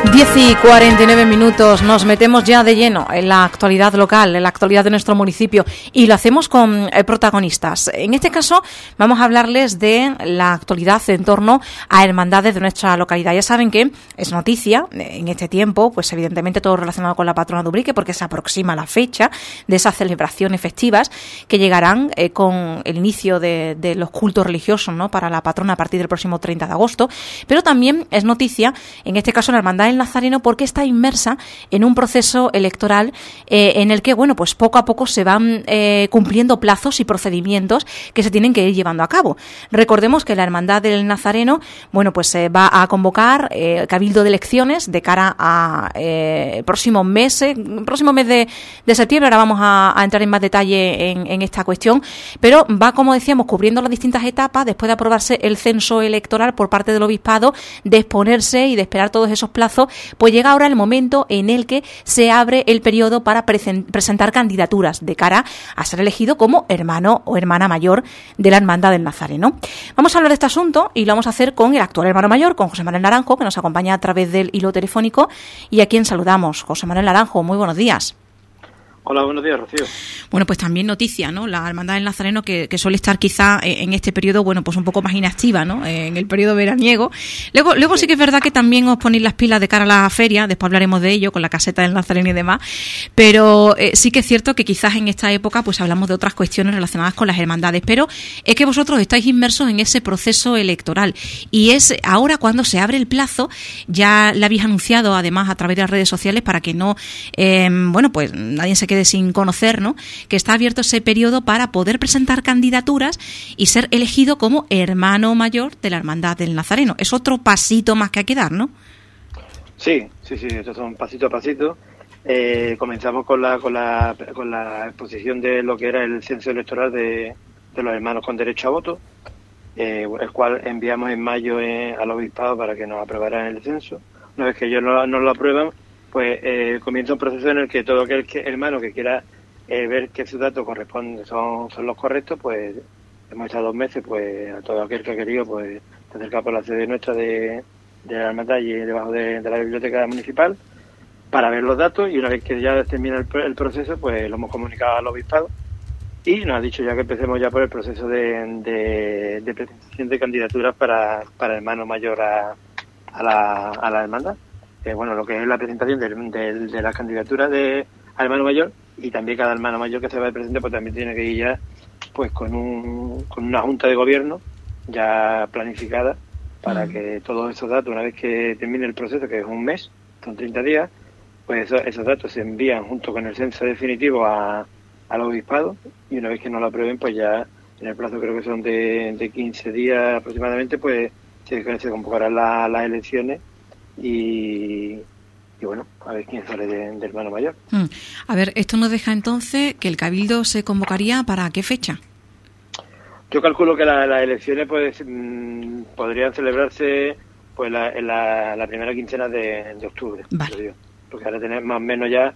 10:49, nos metemos ya de lleno en la actualidad local, en la actualidad de nuestro municipio, y lo hacemos con protagonistas. En este caso vamos a hablarles de la actualidad en torno a hermandades de nuestra localidad. Ya saben que es noticia en este tiempo, pues evidentemente todo relacionado con la patrona de Ubrique, porque se aproxima la fecha de esas celebraciones festivas que llegarán con el inicio de los cultos religiosos, ¿no?, para la patrona a partir del próximo 30 de agosto. Pero también es noticia, en este caso, la hermandad del Nazareno, porque está inmersa en un proceso electoral en el que, bueno, pues poco a poco se van cumpliendo plazos y procedimientos que se tienen que ir llevando a cabo. Recordemos que la hermandad del Nazareno, bueno, pues va a convocar cabildo de elecciones de cara a próximo mes de septiembre. Ahora vamos a entrar en más detalle en esta cuestión, pero va, como decíamos, cubriendo las distintas etapas después de aprobarse el censo electoral por parte del obispado, de exponerse y de esperar todos esos plazos. Pues llega ahora el momento en el que se abre el periodo para presentar candidaturas de cara a ser elegido como hermano o hermana mayor de la hermandad del Nazareno. Vamos a hablar de este asunto y lo vamos a hacer con el actual hermano mayor, con José Manuel Naranjo, que nos acompaña a través del hilo telefónico y a quien saludamos. José Manuel Naranjo, muy buenos días. Hola, buenos días, Rocío. Bueno, pues también noticia, ¿no?, la hermandad del Nazareno, que suele estar quizá en este periodo, bueno, pues un poco más inactiva, ¿no?, en el periodo veraniego. Luego sí que es verdad que también os ponéis las pilas de cara a la feria, después hablaremos de ello, con la caseta del Nazareno y demás, pero sí que es cierto que quizás en esta época pues hablamos de otras cuestiones relacionadas con las hermandades, pero es que vosotros estáis inmersos en ese proceso electoral y es ahora cuando se abre el plazo. Ya lo habéis anunciado además a través de las redes sociales para que no, bueno, pues nadie se quede sin conocer, ¿no?, que está abierto ese periodo para poder presentar candidaturas y ser elegido como hermano mayor de la hermandad del Nazareno. Es otro pasito más que hay que dar, ¿no? Sí, estos son pasito a pasito. Comenzamos con la exposición de lo que era el censo electoral de los hermanos con derecho a voto, el cual enviamos en mayo al obispado para que nos aprobaran el censo. Una vez que ellos no lo aprueban, pues comienza un proceso en el que todo aquel hermano que quiera ver que sus datos corresponden, son los correctos, pues hemos estado 2 meses, pues a todo aquel que ha querido, pues se acerca por la sede nuestra de la hermandad y debajo de la biblioteca municipal para ver los datos, y una vez que ya termina el proceso, pues lo hemos comunicado al obispado y nos ha dicho ya que empecemos ya por el proceso de presentación de candidaturas para hermano mayor a la hermandad. Bueno, lo que es la presentación de las candidaturas al hermano mayor, y también cada hermano mayor que se va a presentar pues también tiene que ir ya pues con una junta de gobierno ya planificada para que todos esos datos, una vez que termine el proceso, que es un mes, son 30 días, pues esos datos se envían junto con el censo definitivo al obispado, y una vez que no lo aprueben, pues ya en el plazo, creo que son de 15 días aproximadamente, pues se convocarán las elecciones. Y bueno, a ver quién sale de hermano mayor. A ver, esto nos deja entonces que el cabildo se convocaría ¿para qué fecha? Yo calculo que las elecciones pues podrían celebrarse pues en la primera quincena de octubre. Vale. Porque ahora tenemos más o menos ya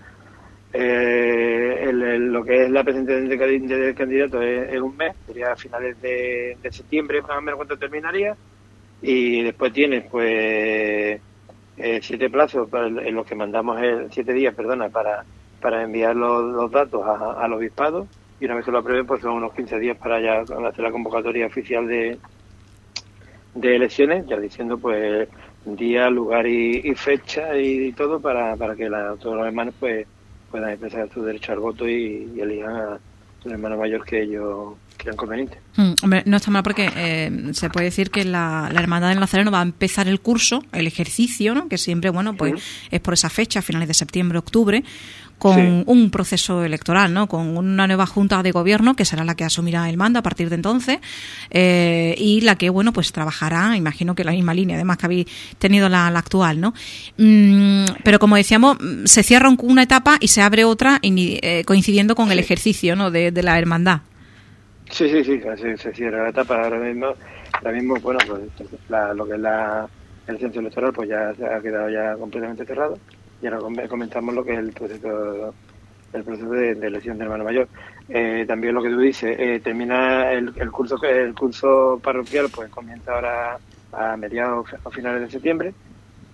lo que es la presentación del candidato es un mes, sería a finales de septiembre más o menos cuando terminaría, y después tienes pues 7 plazos en los que mandamos 7 días, para enviar los datos al obispado, y una vez que lo aprueben pues son unos 15 días para ya hacer la convocatoria oficial de elecciones, ya diciendo pues día, lugar y fecha y todo para que todos los hermanos pues puedan expresar su derecho al voto y elijan a un hermano mayor que ellos crean conveniente. Hombre, no está mal porque se puede decir que la hermandad del Nazareno va a empezar el curso, el ejercicio, ¿no?, que siempre, bueno, pues es por esa fecha, finales de septiembre, octubre, con un proceso electoral, ¿no?, con una nueva junta de gobierno que será la que asumirá el mando a partir de entonces, y la que, bueno, pues trabajará, imagino que la misma línea, además que habéis tenido la actual, ¿no? Pero como decíamos, se cierra una etapa y se abre otra coincidiendo con el ejercicio, ¿no?, de la hermandad. Sí, se cierra la etapa ahora mismo, bueno, pues lo que es el censo electoral pues ya se ha quedado ya completamente cerrado, y ahora comentamos lo que es el proceso de elección de hermano mayor. También lo que tú dices, termina el curso parroquial, pues comienza ahora a mediados o finales de septiembre,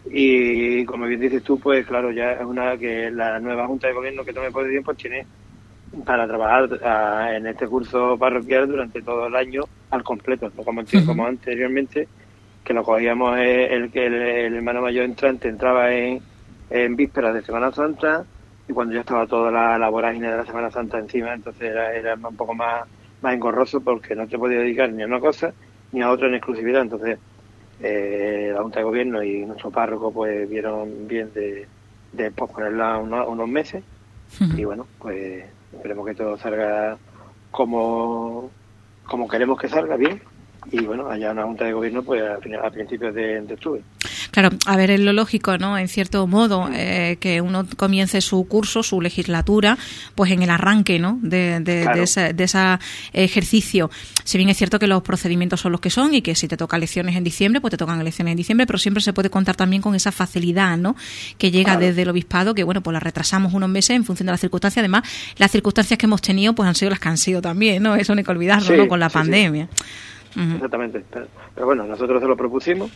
Y como bien dices tú, pues claro, ya es una que la nueva Junta de Gobierno que tome posesión pues tiene para trabajar en este curso parroquial durante todo el año al completo, no como anteriormente, que lo cogíamos el hermano mayor entrante entraba en vísperas de Semana Santa, y cuando ya estaba toda la vorágine de la Semana Santa encima, entonces era un poco más engorroso, porque no te podías dedicar ni a una cosa ni a otra en exclusividad. Entonces la Junta de Gobierno y nuestro párroco pues vieron bien de posponerla unos meses, y bueno, pues esperemos que todo salga como queremos que salga, bien, y bueno, haya una Junta de Gobierno pues a principios de octubre. Claro, a ver, es lo lógico, ¿no? En cierto modo, que uno comience su curso, su legislatura, pues en el arranque, ¿no? Claro. de ese ejercicio. Si bien es cierto que los procedimientos son los que son y que si te toca elecciones en diciembre, pues te tocan elecciones en diciembre, pero siempre se puede contar también con esa facilidad, ¿no? Que llega desde el obispado, que bueno, pues la retrasamos unos meses en función de las circunstancias. Además, las circunstancias que hemos tenido, pues han sido las que han sido también, ¿no? Eso no hay que olvidarlo, ¿no? Con la pandemia. Sí. Exactamente. Pero bueno, nosotros se lo propusimos.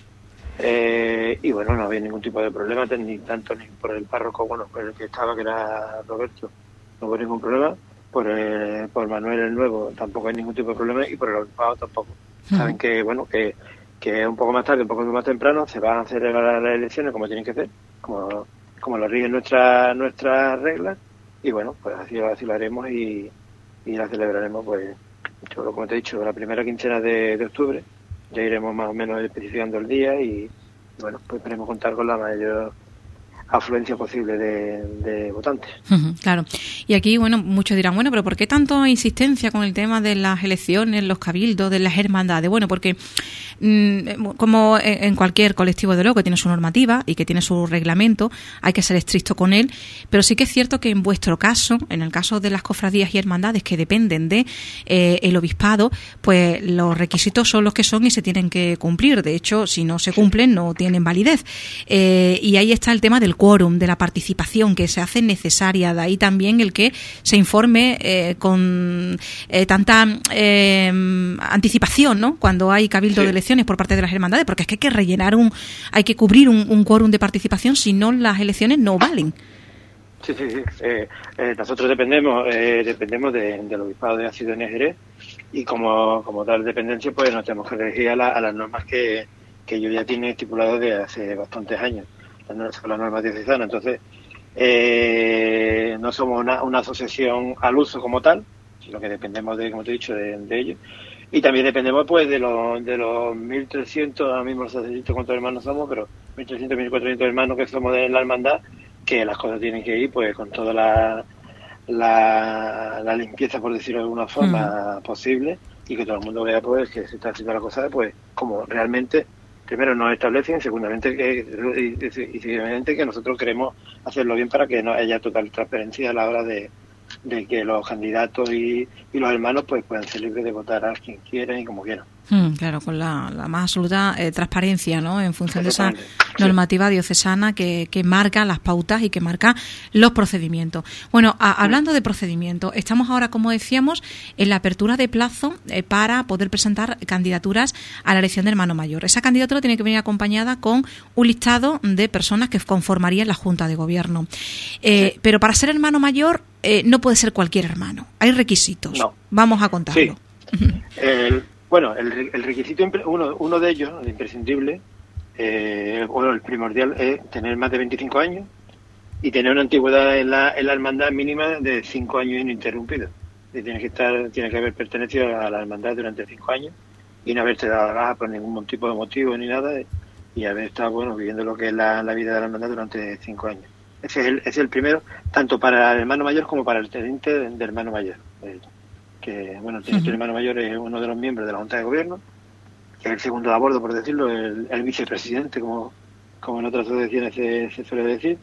Y bueno, no había ningún tipo de problema, ni por el párroco, bueno, por el que estaba, que era Roberto, no hubo ningún problema. Por Manuel el Nuevo tampoco hay ningún tipo de problema, y por el obispado tampoco. Saben que bueno, que un poco más tarde, un poco más temprano se van a celebrar las elecciones como tienen que ser, como lo rigen nuestras reglas, y bueno, pues así lo haremos, y la celebraremos, pues como te he dicho, la primera quincena de octubre. Ya iremos más o menos especificando el día, y bueno, pues esperemos contar con la mayor afluencia posible de votantes. Claro. Y aquí, bueno, muchos dirán, bueno, pero ¿por qué tanto insistencia con el tema de las elecciones, los cabildos, de las hermandades? Bueno, porque como en cualquier colectivo de luego que tiene su normativa y que tiene su reglamento, hay que ser estricto con él, pero sí que es cierto que en vuestro caso, en el caso de las cofradías y hermandades que dependen de el obispado, pues los requisitos son los que son y se tienen que cumplir. De hecho, si no se cumplen, no tienen validez. Y ahí está el tema del quórum, de la participación que se hace necesaria. De ahí también el que se informe con tanta anticipación, ¿no? Cuando hay cabildo de elecciones por parte de las hermandades, porque es que hay que rellenar hay que cubrir un quórum de participación, si no las elecciones no valen. Sí. Nosotros dependemos del obispado de Ácido en Jerez, y como tal dependencia, pues nos tenemos que regir a las normas que ellos ya tienen estipuladas desde hace bastantes años, las normas diocesanas. Entonces, no somos una asociación al uso como tal, sino que dependemos como te he dicho, de ellos. Y también dependemos pues de los 1.300, ahora mismo no sé cuántos hermanos somos, pero 1.300, 1.400 hermanos que somos de la hermandad, que las cosas tienen que ir pues con toda la limpieza, por decirlo de alguna forma, posible, y que todo el mundo vea pues que se está haciendo la cosa pues como realmente primero nos establecen, segundamente que nosotros queremos hacerlo bien, para que no haya total transparencia a la hora de que los candidatos y los hermanos pues puedan ser libres de votar a quien quieran y como quieran. Claro, con la más absoluta transparencia, ¿no? En función de esa normativa diocesana que marca las pautas y que marca los procedimientos. Bueno, hablando de procedimientos, estamos ahora, como decíamos, en la apertura de plazo para poder presentar candidaturas a la elección de hermano mayor. Esa candidatura tiene que venir acompañada con un listado de personas que conformarían la Junta de Gobierno. Pero para ser hermano mayor no puede ser cualquier hermano. Hay requisitos. No. Vamos a contarlo. Sí. El requisito, uno de ellos, el imprescindible, el primordial, es tener más de 25 años y tener una antigüedad en la hermandad mínima de 5 años ininterrumpidos. Tiene que haber pertenecido a la hermandad durante 5 años y no haberse dado baja por ningún tipo de motivo ni nada, y haber estado viviendo lo que es la vida de la hermandad durante 5 años. Ese es el primero, tanto para el hermano mayor como para el teniente del hermano mayor. Que bueno, el teniente del hermano mayor es uno de los miembros de la Junta de Gobierno, que es el segundo de a bordo, por decirlo, el vicepresidente, como en otras asociaciones se suele decir.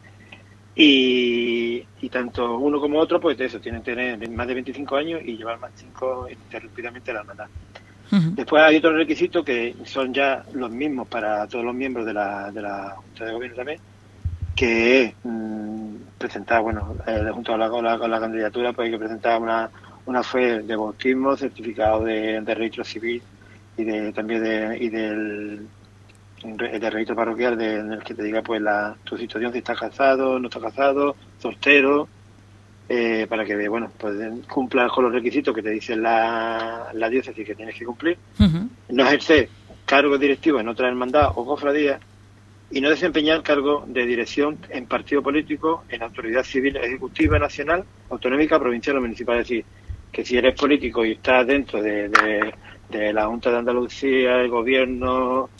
Y tanto uno como otro, pues eso, tienen que tener más de 25 años y llevar más de 5 ininterrumpidamente la hermandad. Después hay otros requisitos que son ya los mismos para todos los miembros de la Junta de Gobierno también, que es presentar, junto a la candidatura, pues hay que presentar una fe de bautismo, certificado de registro civil y del de registro parroquial en el que te diga pues tu situación, si estás casado, no estás casado, soltero, para que bueno pues cumplas con los requisitos que te dice la diócesis que tienes que cumplir. Uh-huh. No ejercer cargo directivo en otra hermandad o cofradía y no desempeñar cargo de dirección en partido político, en autoridad civil ejecutiva nacional, autonómica, provincial o municipal. Es decir, que si eres político y estás dentro de la Junta de Andalucía, el gobierno,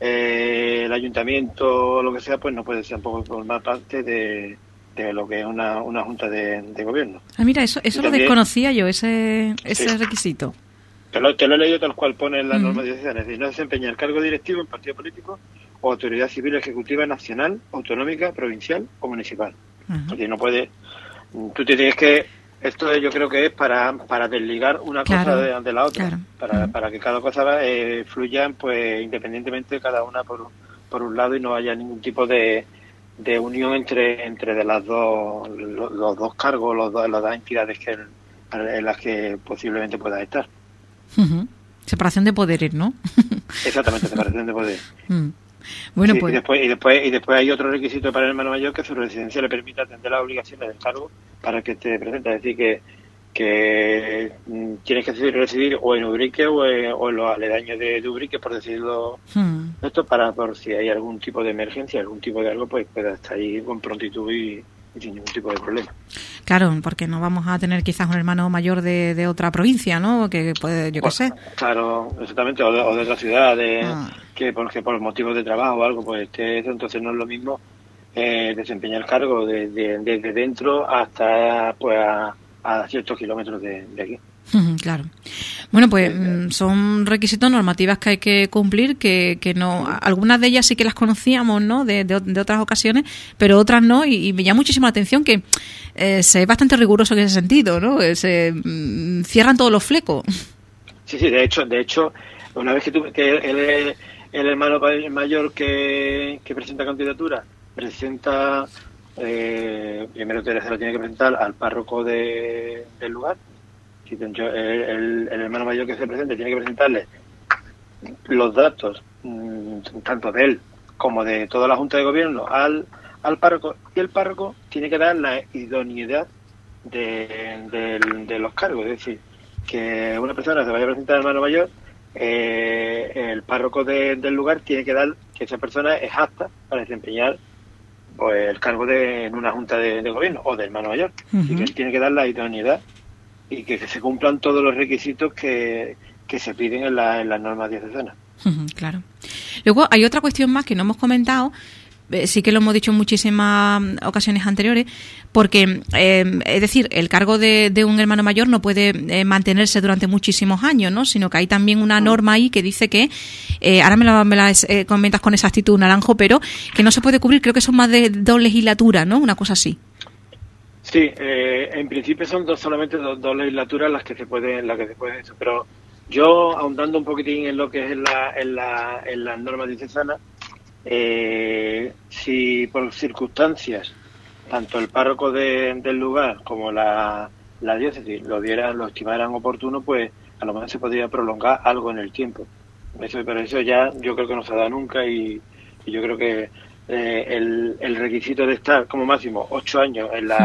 el ayuntamiento, lo que sea, pues no puedes tampoco formar parte de lo que es una junta de gobierno. Ah, mira, eso lo desconocía yo, ese requisito. Te lo he leído tal cual pone en la norma diocesana, es decir, no desempeñar cargo directivo en partido político o autoridad civil ejecutiva nacional, autonómica, provincial o municipal. Porque no puedes, tú te tienes que, esto yo creo que es para desligar una cosa de la otra, para que cada cosa fluya pues independientemente cada una por un lado y no haya ningún tipo de unión entre de las los dos cargos, las dos entidades en las que posiblemente puedas estar. Uh-huh. Separación de poderes, ¿no? Exactamente, separación de poderes. Bueno, sí, pues. Y después hay otro requisito para el hermano mayor, que su residencia le permita atender las obligaciones del cargo para que esté presente. Es decir, que tienes que residir o en Ubrique o en los aledaños de Ubrique, por decirlo esto, por si hay algún tipo de emergencia, algún tipo de algo, pues pueda estar ahí con prontitud y sin ningún tipo de problema. Claro, porque no vamos a tener quizás un hermano mayor de otra provincia, ¿no? Que puede, yo qué sé. Claro, exactamente, o de otra ciudad, que por motivos de trabajo o algo, pues entonces no es lo mismo desempeñar cargo desde dentro hasta pues a ciertos kilómetros de aquí. Claro. Bueno, pues son requisitos, normativas que hay que cumplir, que no, algunas de ellas sí que las conocíamos, ¿no? De otras ocasiones, pero otras no, y me llama muchísimo la atención que se es bastante riguroso en ese sentido, ¿no? Se cierran todos los flecos. Sí, de hecho, una vez que el hermano mayor que presenta candidatura, presenta primero se lo tiene que presentar al párroco del lugar. El hermano mayor que se presente tiene que presentarle los datos tanto de él como de toda la Junta de Gobierno al párroco, y el párroco tiene que dar la idoneidad de los cargos. Es decir, que una persona se vaya a presentar al hermano mayor, el párroco del lugar tiene que dar que esa persona es apta para desempeñar pues el cargo en una Junta de Gobierno o del hermano mayor. Y que él tiene que dar la idoneidad y que se cumplan todos los requisitos que se piden en las normas diocesanas. Claro. Luego hay otra cuestión más que no hemos comentado, sí que lo hemos dicho en muchísimas ocasiones anteriores, porque, es decir, el cargo de un hermano mayor no puede mantenerse durante muchísimos años, ¿no? Sino que hay también una norma ahí que dice que, ahora me la comentas con exactitud, Naranjo, pero que no se puede cubrir, creo que son más de 2 legislaturas, ¿no? Una cosa así. Sí, en principio son solamente dos legislaturas las que se pueden eso, pero yo ahondando un poquitín en lo que es en las normas diocesanas, si por circunstancias tanto el párroco del lugar como la diócesis lo estimaran oportuno, pues a lo mejor se podría prolongar algo en el tiempo. Pero eso ya yo creo que no se ha dado nunca y yo creo que el requisito de estar como máximo 8 años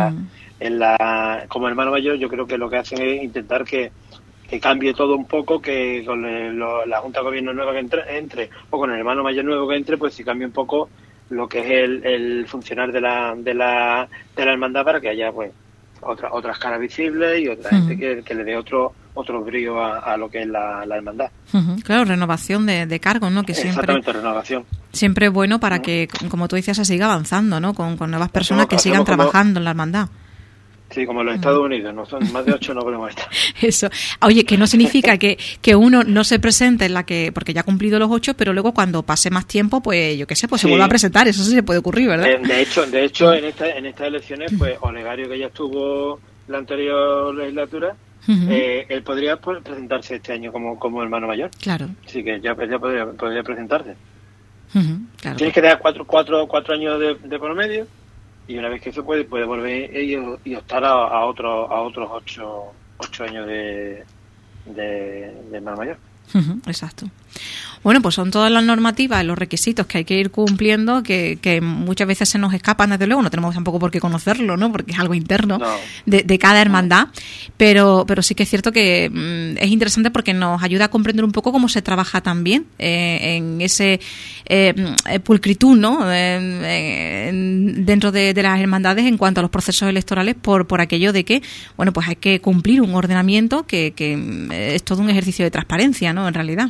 como hermano mayor, yo creo que lo que hacen es intentar que cambie todo un poco, que con la Junta de Gobierno nueva que entre o con el hermano mayor nuevo que entre, pues si cambie un poco lo que es el funcionar de la hermandad, para que haya pues otras caras visibles y otra gente que le dé otro brío a lo que es la hermandad. Claro, renovación de cargos, ¿no? Que exactamente, renovación. Siempre es bueno para que, como tú decías, se siga avanzando, ¿no? Con nuevas personas que sigan trabajando en la hermandad. Sí, como en los Estados Unidos, no son más de 8, no podemos estar. Eso. Oye, que no significa que uno no se presente en la que, porque ya ha cumplido los 8, pero luego cuando pase más tiempo, pues yo qué sé, pues se vuelve a presentar, eso sí se puede ocurrir, ¿verdad? De hecho en estas elecciones, pues Olegario, que ya estuvo la anterior legislatura, él podría presentarse este año como hermano mayor. Claro. Así que ya podría presentarse. Claro. Tienes que dar 4 años de por medio. Y una vez que eso puede volver y optar a otros 8 años de hermano mayor. Exacto. Bueno, pues son todas las normativas, los requisitos que hay que ir cumpliendo, que muchas veces se nos escapan, desde luego, no tenemos tampoco por qué conocerlo, ¿no? Porque es algo interno de cada hermandad, pero sí que es cierto que es interesante porque nos ayuda a comprender un poco cómo se trabaja también en ese pulcritud, ¿no? Dentro de las hermandades en cuanto a los procesos electorales por aquello de que, bueno, pues hay que cumplir un ordenamiento que es todo un ejercicio de transparencia, ¿no? En realidad.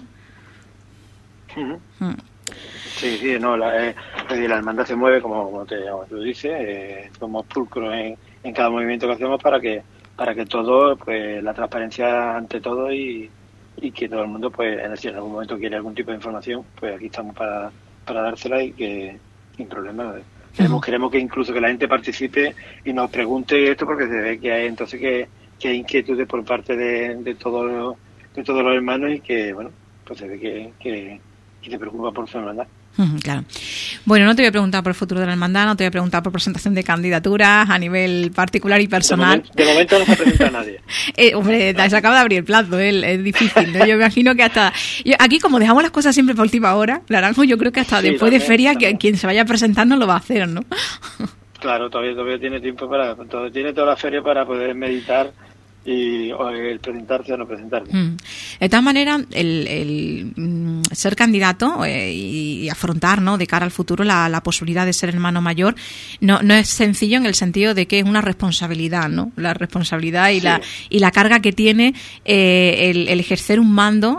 Sí, no, la hermandad se mueve como tú dices, somos pulcros en cada movimiento que hacemos para que todo, pues la transparencia ante todo y que todo el mundo, pues si en algún momento quiere algún tipo de información, pues aquí estamos para dársela y que sin problema. Queremos que incluso que la gente participe y nos pregunte esto, porque se ve que hay entonces que hay inquietudes por parte de todos los hermanos y que, bueno, pues se ve que se preocupa por su hermandad. Claro. Bueno, no te voy a preguntar por el futuro de la hermandad, no te voy a preguntar por presentación de candidaturas a nivel particular y personal. De momento no se presenta a nadie. Hombre, se acaba de abrir el plazo, es difícil, ¿no? Yo me imagino que aquí, como dejamos las cosas siempre por última hora, Naranjo, yo creo que hasta después de feria, que quien se vaya a presentar no lo va a hacer, ¿no? Claro, todavía tiene tiempo tiene toda la feria para poder meditar y el presentarse o no presentarse. De todas maneras, el ser candidato y afrontar, ¿no?, de cara al futuro la posibilidad de ser hermano mayor no es sencillo, en el sentido de que es una responsabilidad, ¿no? La responsabilidad y la carga que tiene el ejercer un mando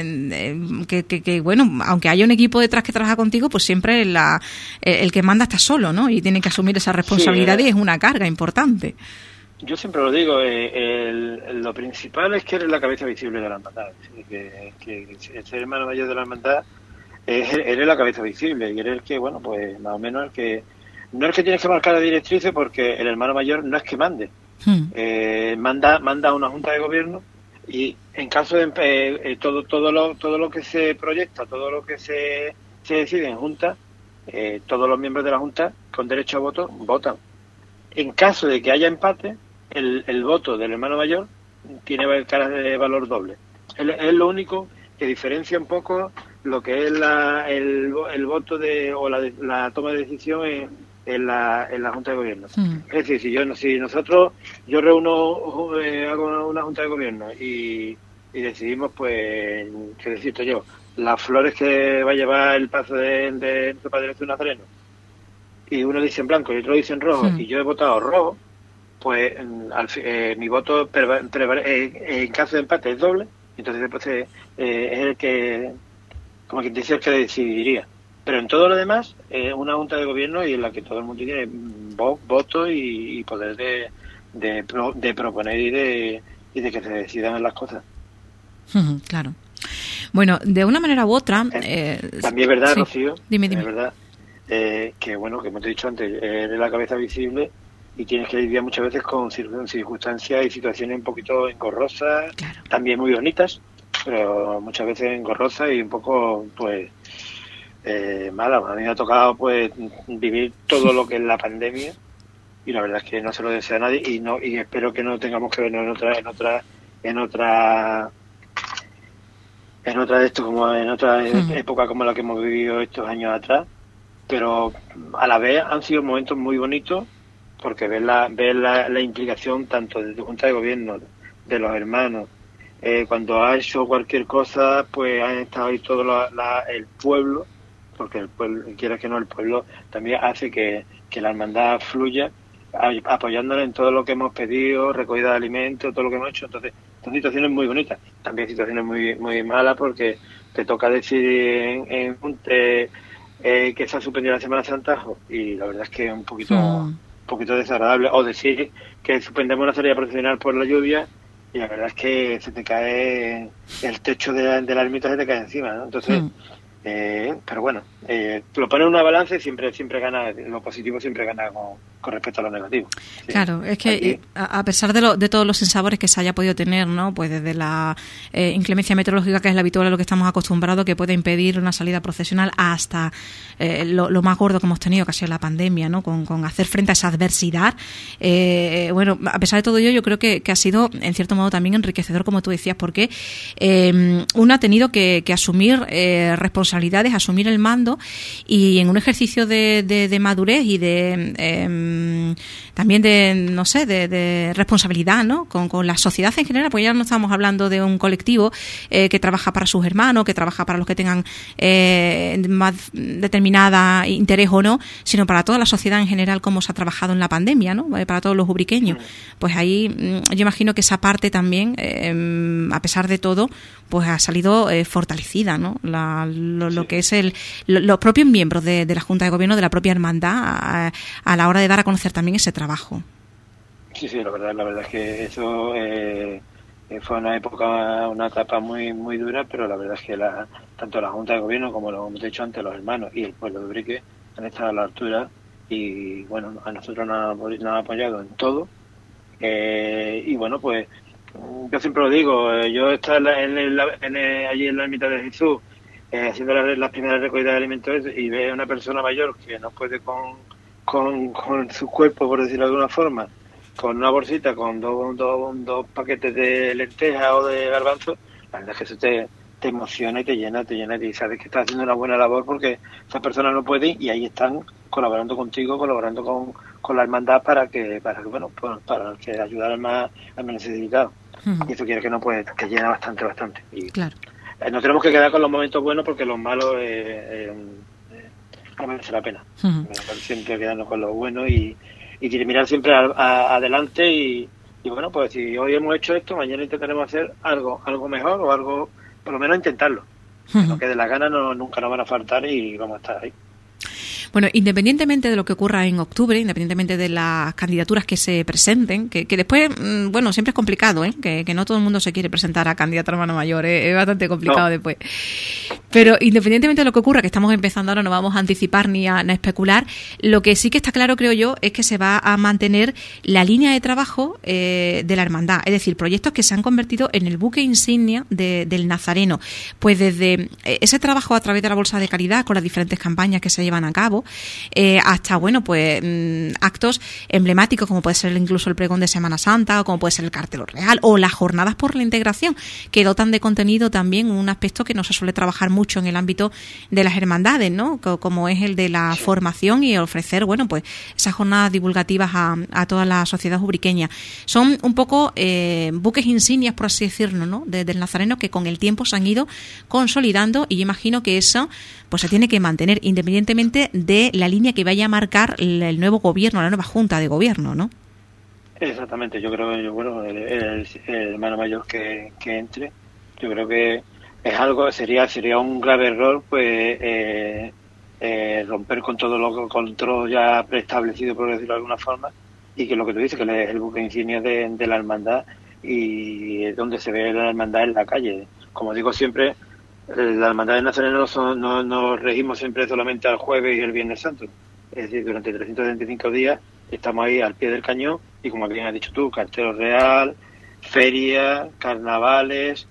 que bueno, aunque haya un equipo detrás que trabaja contigo, pues siempre el que manda está solo, ¿no? Y tiene que asumir esa responsabilidad y es una carga importante. Yo siempre lo digo, lo principal es que eres la cabeza visible de la hermandad, que el ser hermano mayor de la hermandad eres la cabeza visible y eres el que, bueno, pues más o menos no es que tienes que marcar la directriz, porque el hermano mayor no es que mande, manda a una junta de gobierno y en caso de todo lo que se proyecta, todo lo que se decide en junta, todos los miembros de la junta con derecho a voto votan. En caso de que haya empate, el voto del hermano mayor tiene cara de valor doble. Es lo único que diferencia un poco lo que es el voto la toma de decisión en la Junta de Gobierno. Es decir, yo reúno, hago una Junta de Gobierno y decidimos, pues, qué decirte yo, las flores que va a llevar el paso de nuestro Padre Jesús Nazareno, y uno dice en blanco y otro dice en rojo, y yo he votado rojo, pues mi voto en caso de empate es doble, entonces después es el que, como quien dice, el que decidiría. Pero en todo lo demás es una junta de gobierno y en la que todo el mundo tiene voto y poder de proponer y de que se decidan las cosas. Claro. Bueno, de una manera u otra... también es verdad, sí. Rocío, dime. Es verdad que, bueno, que hemos dicho antes, eres la cabeza visible y tienes que lidiar muchas veces con circunstancias y situaciones un poquito engorrosas, claro, también muy bonitas, pero muchas veces engorrosas y un poco, pues, malas. A mí me ha tocado, pues, vivir todo lo que es la pandemia y la verdad es que no se lo desea a nadie y espero que no tengamos que vernos en otra de esto, como en otra época como la que hemos vivido estos años atrás, pero a la vez han sido momentos muy bonitos, porque ver la implicación tanto de tu Junta de Gobierno, de los hermanos, cuando ha hecho cualquier cosa, pues han estado ahí todo el pueblo, porque el pueblo, quieras que no, el pueblo también hace que la hermandad fluya, apoyándonos en todo lo que hemos pedido, recogida de alimentos, todo lo que hemos hecho. Entonces, son situaciones muy bonitas, también situaciones muy muy malas, porque te toca decir que se ha suspendido la Semana Santa y la verdad es que es un poquito desagradable, o decir que suspendemos una salida profesional por la lluvia y la verdad es que se te cae el techo de la ermita, se te cae encima, ¿no? Entonces Pero bueno, lo pones en una balanza y siempre gana, lo positivo siempre gana con respecto a lo negativo. Sí. Claro, es que a pesar de todos los sinsabores que se haya podido tener, ¿no? Pues desde la inclemencia meteorológica, que es la habitual a lo que estamos acostumbrados, que puede impedir una salida profesional, hasta lo más gordo que hemos tenido, que ha sido la pandemia, ¿no? Con hacer frente a esa adversidad. Bueno, a pesar de todo ello, yo creo que ha sido, en cierto modo, también enriquecedor, como tú decías, porque uno ha tenido que asumir responsabilidades, asumir el mando, y en un ejercicio de madurez y también de responsabilidad, ¿no? Con la sociedad en general, porque ya no estamos hablando de un colectivo que trabaja para sus hermanos, que trabaja para los que tengan más determinada interés o no, sino para toda la sociedad en general, como se ha trabajado en la pandemia, ¿no? Para todos los ubriqueños. Pues ahí yo imagino que esa parte también, a pesar de todo, pues ha salido fortalecida, ¿no? Lo que es los propios miembros de la Junta de Gobierno, de la propia hermandad, a la hora de dar a conocer también ese trabajo. Sí, la verdad es que eso fue una etapa muy dura, pero la verdad es que tanto la Junta de Gobierno como lo hemos dicho antes, los hermanos y el pueblo de Ubrique han estado a la altura, y bueno, a nosotros nos han apoyado en todo, y bueno, pues yo siempre lo digo, yo estaba allí en la ermita de Jesús, haciendo las primeras recogidas de alimentos, y ve a una persona mayor que no puede con su cuerpo, por decirlo de alguna forma, con una bolsita, con dos paquetes de lentejas o de garbanzos, la verdad es que eso te emociona y te llena, y sabes que estás haciendo una buena labor, porque esas personas no pueden, y ahí están colaborando contigo, colaborando con la hermandad para que bueno, pues para que ayudar al más necesitado. Y eso quiere que no, pues que llena bastante. Y claro. Nos tenemos que quedar con los momentos buenos, porque los malos no merece la pena. Siempre quedarnos con lo bueno y mirar siempre adelante, y bueno, pues si hoy hemos hecho esto, mañana intentaremos hacer algo mejor, o algo, por lo menos intentarlo. Lo que de la gana nunca nos van a faltar, y vamos a estar ahí. Bueno, independientemente de lo que ocurra en octubre, independientemente de las candidaturas que se presenten, que después, bueno, siempre es complicado, que no todo el mundo se quiere presentar a candidato a hermano mayor, es bastante complicado después. Pero independientemente de lo que ocurra, que estamos empezando ahora, no vamos a anticipar ni a especular, lo que sí que está claro, creo yo, es que se va a mantener la línea de trabajo de la hermandad, es decir, proyectos que se han convertido en el buque insignia del Nazareno. Pues desde ese trabajo a través de la Bolsa de Caridad, con las diferentes campañas que se llevan a cabo, hasta, bueno, pues actos emblemáticos, como puede ser incluso el pregón de Semana Santa, o como puede ser el cartel real, o las jornadas por la integración, que dotan de contenido también un aspecto que no se suele trabajar mucho en el ámbito de las hermandades, ¿no? Como es el de la formación, y ofrecer, bueno, pues esas jornadas divulgativas a toda la sociedad ubriqueña. Son un poco buques insignias, por así decirlo, ¿no? Del Nazareno, que con el tiempo se han ido consolidando, y yo imagino que eso pues se tiene que mantener, independientemente de la línea que vaya a marcar el nuevo gobierno, la nueva Junta de Gobierno, ¿no? Exactamente, yo creo que el hermano mayor que entre, yo creo que es algo, sería un grave error, pues romper con todo ya preestablecido, por decirlo de alguna forma, y que lo que tú dices, que es el buque insignia de la hermandad, y es donde se ve la hermandad en la calle. Como digo siempre, la hermandad de Nazareno no regimos siempre solamente al jueves y el Viernes Santo. Es decir, durante 365 días estamos ahí al pie del cañón, y como bien has dicho tú, cartero real, feria, carnavales,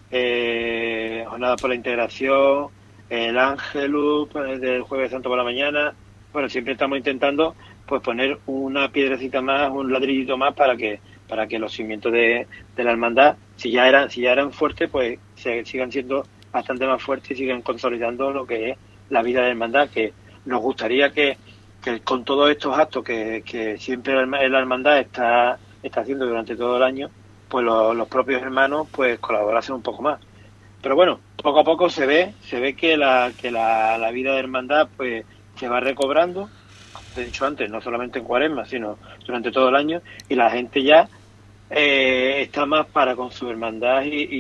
jornada por la integración, el Ángelus del Jueves Santo por la mañana. Bueno, siempre estamos intentando pues poner una piedrecita más, un ladrillito más, para que los cimientos de la hermandad, si ya eran fuertes, pues sigan siendo bastante más fuertes, y sigan consolidando lo que es la vida de la hermandad, que nos gustaría que con todos estos actos que siempre la hermandad está haciendo durante todo el año, pues los propios hermanos pues colaborasen un poco más. Pero bueno, poco a poco se ve que la vida de hermandad pues se va recobrando, como te he dicho antes, no solamente en Cuaresma, sino durante todo el año, y la gente ya está más para con su hermandad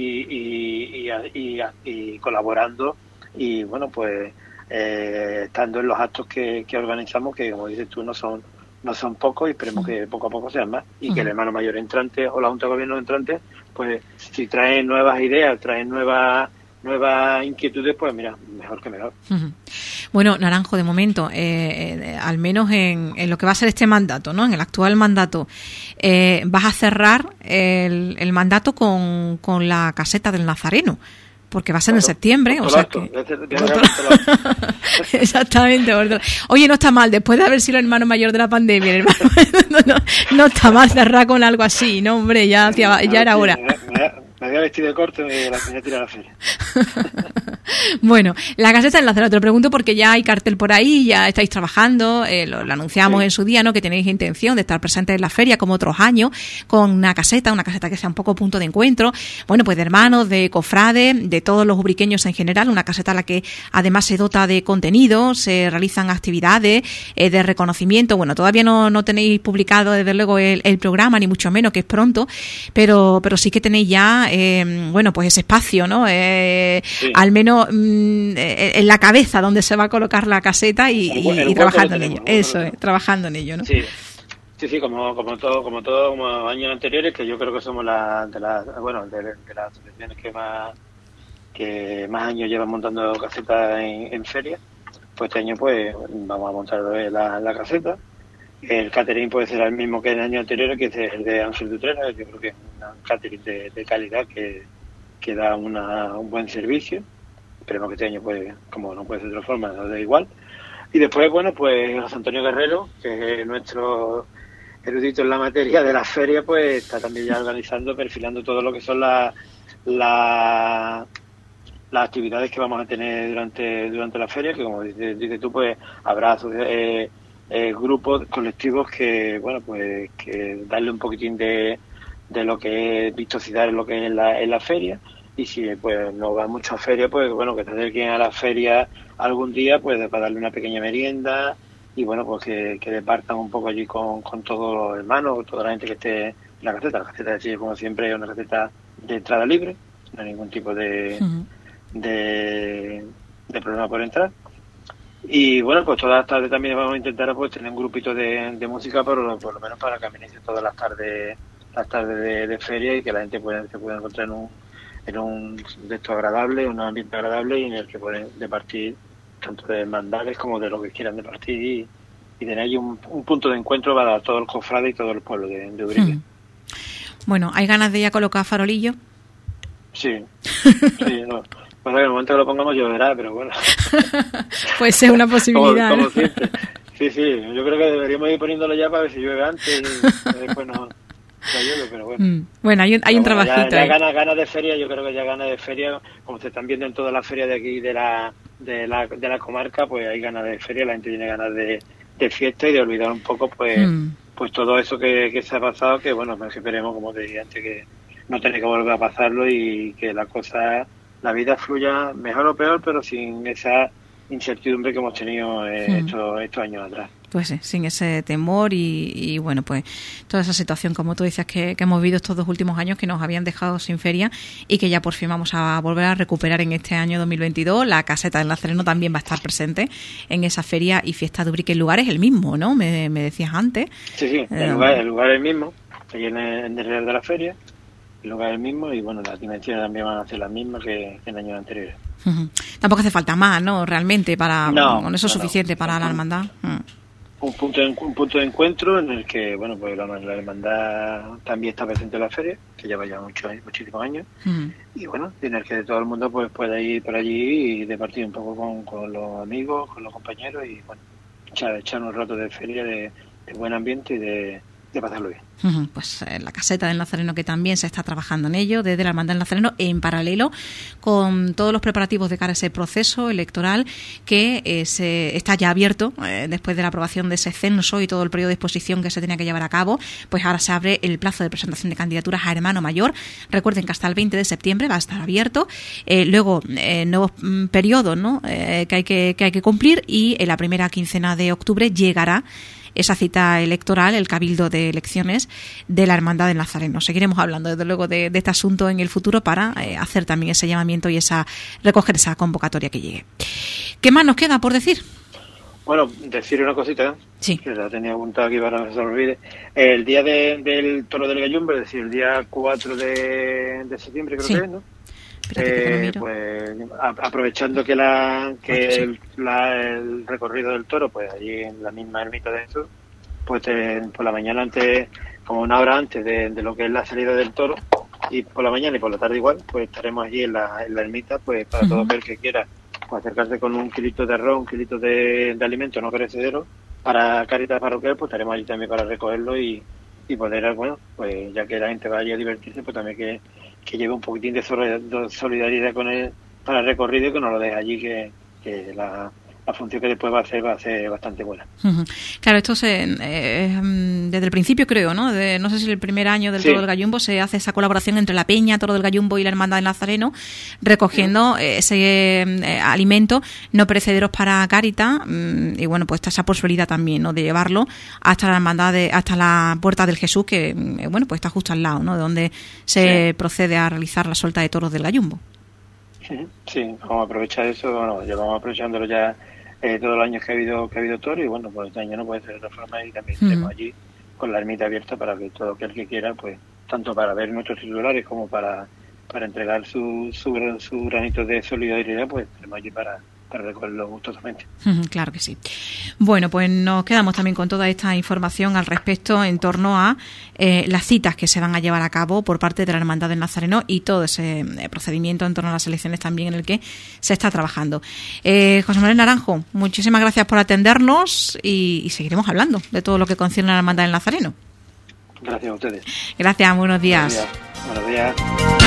y colaborando, y bueno, pues estando en los actos que organizamos, que como dices tú no son pocos, y esperemos que poco a poco sean más, y que el hermano mayor entrante o la Junta de Gobierno entrante, pues si traen nuevas ideas, traen nuevas nuevas inquietudes, pues mira, mejor que mejor. Bueno, Naranjo, de momento, al menos en lo que va a ser este mandato, ¿no? En el actual mandato, vas a cerrar el mandato con la caseta del Nazareno, porque va a ser en septiembre, o sea que... Exactamente. Oye, no está mal, después de haber sido el hermano mayor de la pandemia, el hermano... no está mal cerrar con algo así, ¿no, hombre? Ya era hora. Me había vestido de corte y me la tenía a la feria. Bueno, la caseta del Nazareno, te lo pregunto porque ya hay cartel por ahí, ya estáis trabajando, lo anunciamos en su día, ¿no? Que tenéis intención de estar presentes en la feria como otros años, con una caseta que sea un poco punto de encuentro, bueno, pues de hermanos, de cofrades, de todos los ubriqueños en general, una caseta a la que además se dota de contenido, se realizan actividades de reconocimiento. Bueno, todavía no tenéis publicado desde luego el programa, ni mucho menos, que es pronto, pero sí que tenéis ya bueno, pues ese espacio, ¿no? Al menos en la cabeza donde se va a colocar la caseta y trabajando en ello. Eso es, trabajando en ello, ¿no? Sí, como años anteriores, que yo creo que somos de las asociaciones que más años llevan montando casetas en feria. Pues este año pues vamos a montar la caseta. El catering puede ser el mismo que en años anteriores, que es el de Ángel Dutrera. Yo creo que es un catering de calidad que da un buen servicio. Esperemos que este año, pues, como no puede ser de otra forma, nos dé igual. Y después, bueno, pues José Antonio Guerrero, que es nuestro erudito en la materia de la feria, pues está también ya organizando, perfilando todo lo que son las actividades que vamos a tener durante la feria, que como dices tú, pues habrá grupos colectivos que, bueno, pues que darle un poquitín de lo que es vistosidad en lo que es en la feria. Y si pues no va mucho a feria, pues bueno, que se acerquen a la feria algún día, pues para darle una pequeña merienda y bueno, pues que departan un poco allí con todos los hermanos, toda la gente que esté en la caseta. La caseta, sí, como siempre, es una caseta de entrada libre, no hay ningún tipo de problema por entrar. Y bueno, pues todas las tardes también vamos a intentar pues tener un grupito de música, por lo menos para que amenicen todas las tardes de feria y que la gente se pueda encontrar en un de esto agradable, un ambiente agradable y en el que pueden departir tanto de hermandades como de lo que quieran departir y tener ahí un punto de encuentro para todo el cofrade y todo el pueblo de Ubrique. Bueno, ¿hay ganas de ya colocar farolillo? Sí, no. Bueno, en el momento que lo pongamos lloverá, pero bueno. Pues es una posibilidad. como siempre. Sí, yo creo que deberíamos ir poniéndolo ya para ver si llueve antes y después no llueve, pero bueno. Bueno, hay un trabajito. Ya ganas de feria, yo creo que ya ganas de feria, como se están viendo en toda la feria de aquí de la comarca, pues hay ganas de feria, la gente tiene ganas de fiesta y de olvidar un poco pues todo eso que se ha pasado, que bueno, pues esperemos, como te dije antes, que no tener que volver a pasarlo y que la vida fluya mejor o peor, pero sin esa incertidumbre que hemos tenido estos años atrás. Pues sí, sin ese temor y bueno, pues toda esa situación, como tú dices, que hemos vivido estos 2 últimos años que nos habían dejado sin feria y que ya por fin vamos a volver a recuperar en este año 2022. La caseta del Nazareno también va a estar presente en esa feria y fiesta de Ubrique. El lugar es el mismo, ¿no? Me decías antes. Sí, el lugar es el mismo, allí en el Real de la Feria. El lugar es el mismo y bueno, las dimensiones también van a ser las mismas que en años anteriores. Tampoco hace falta más, ¿no? Realmente, con eso es suficiente para la hermandad. Un punto de encuentro en el que, bueno, pues la hermandad también está presente en la feria, que lleva ya muchísimos años, y bueno, en el que todo el mundo pues puede ir por allí y departir un poco con los amigos, con los compañeros y bueno, echar un rato de feria de buen ambiente y de pasarlo bien. Pues la caseta del Nazareno, que también se está trabajando en ello desde la Hermandad del Nazareno, en paralelo con todos los preparativos de cara a ese proceso electoral que se está ya abierto después de la aprobación de ese censo y todo el periodo de exposición que se tenía que llevar a cabo. Pues ahora se abre el plazo de presentación de candidaturas a hermano mayor. Recuerden que hasta el 20 de septiembre va a estar abierto. Luego nuevos periodos, ¿no? que hay que cumplir, y en la primera quincena de octubre llegará esa cita electoral, el cabildo de elecciones de la Hermandad del Nazareno. Seguiremos hablando, desde luego, de este asunto en el futuro para hacer también ese llamamiento y recoger esa convocatoria que llegue. ¿Qué más nos queda por decir? Bueno, decir una cosita, sí, que la tenía apuntada aquí para que no se me olvide. El día del Toro del Gallumbre, es decir, el día 4 de septiembre, creo que es, ¿no? Pues aprovechando que el recorrido del toro, pues allí en la misma ermita de esto, pues por la mañana antes, como una hora antes de lo que es la salida del toro, y por la mañana y por la tarde igual, pues estaremos allí en la ermita, pues para todo aquel que quiera pues acercarse con un kilito de arroz, un kilito de alimento no perecedero para Cáritas Parroquial, pues estaremos allí también para recogerlo y poder, bueno, pues ya que la gente vaya a divertirse, pues también que lleve un poquitín de solidaridad con él para el recorrido y que no lo deje allí, que la función que después va a ser bastante buena. Claro, esto desde el principio creo, ¿no? No sé si el primer año del Toro del Gallumbo se hace esa colaboración entre la Peña, Toro del Gallumbo y la Hermandad del Nazareno, recogiendo ese alimento no perecederos para Cáritas, y bueno, pues está esa posibilidad también, ¿no? De llevarlo hasta la Hermandad, hasta la Puerta del Jesús, que bueno, pues está justo al lado, ¿no? De donde se procede a realizar la suelta de toros del Gallumbo. Sí, vamos a aprovechar eso, bueno, llevamos aprovechándolo ya todos los años que ha habido toro, y bueno, pues este año no puede ser de otra forma, y también tenemos allí con la ermita abierta para que todo aquel que quiera, pues tanto para ver nuestros titulares como para entregar su granito de solidaridad, pues tenemos allí para recogerlo gustosamente. Claro que sí. Bueno, pues nos quedamos también con toda esta información al respecto en torno a las citas que se van a llevar a cabo por parte de la Hermandad del Nazareno y todo ese procedimiento en torno a las elecciones también en el que se está trabajando. José Manuel Naranjo, muchísimas gracias por atendernos y seguiremos hablando de todo lo que concierne a la Hermandad del Nazareno. Gracias a ustedes. Gracias, buenos días. Buenos días.